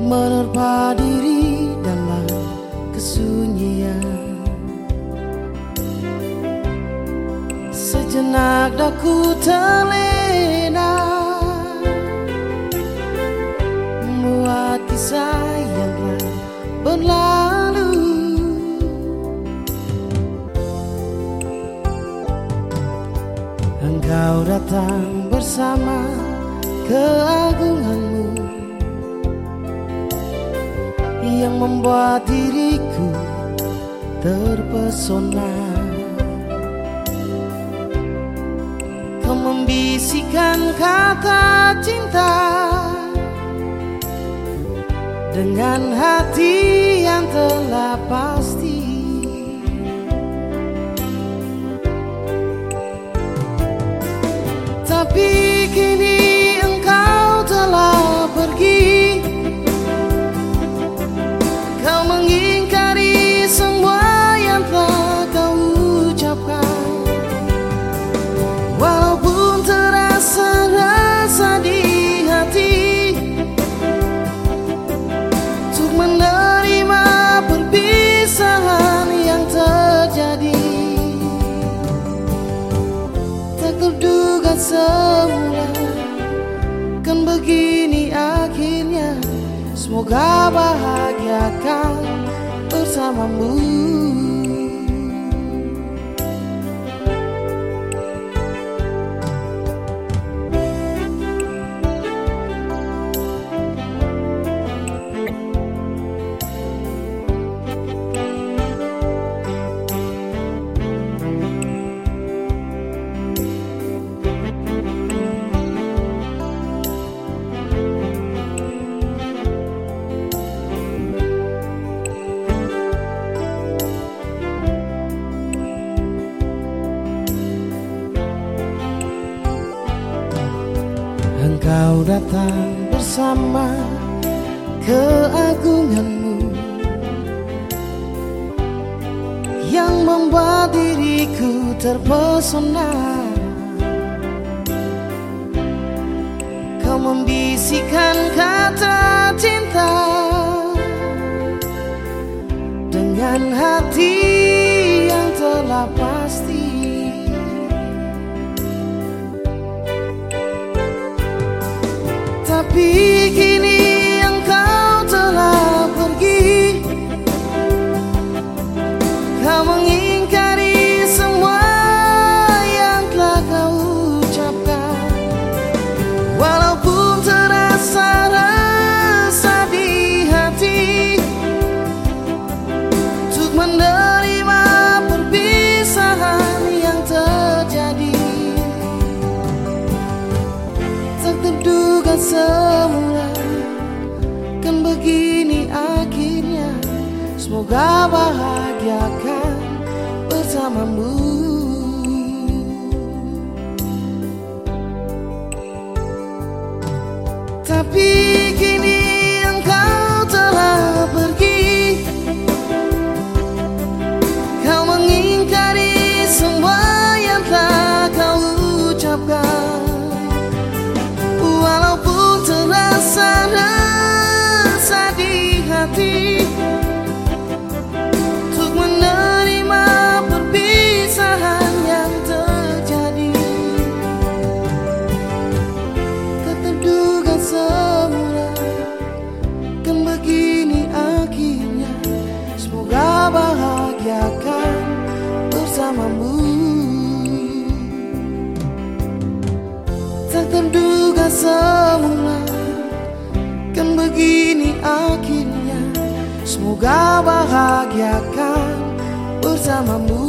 menerpa diri dalam kesunyian. Sejenak daku terlena membuat kisah yang telah berlalu. Engkau datang bersama keagunganmu yang membuat diriku terpesona. Kau membisikkan kata cinta dengan hati yang telah pasti. Tapi kini engkau telah pergi. Kau mengingkari semua yang telah kau ucapkan. Walaupun terasa rasa di hati untuk menerima perpisahan yang terjadi. Tak terduga semula kan begini akhirnya. Semoga bahagiakan bersamamu. Engkau datang bersama keagunganmu yang membuat diriku terpesona. Kau membisikkan kata cinta dengan hati yang telah pasti. Tapi kini engkau telah pergi. Kau mengingkari semua yang telah kau ucapkan. Walaupun terasa rasa di hati untuk menerima perpisahan yang terjadi. Tak terduga semula kan begini akhirnya. Semoga bahagiakan bersamamu. Tapi kini engkau telah pergi. Kau mengingkari semua yang telah kau ucapkan. Walaupun terasa rasa di hati untuk menerima perpisahan yang terjadi. Tak terduga semula kan begini akhirnya. Semoga bahagiakan bersamamu. Tak terduga semula kan begini akhirnya. Semoga bahagiakan bersamamu.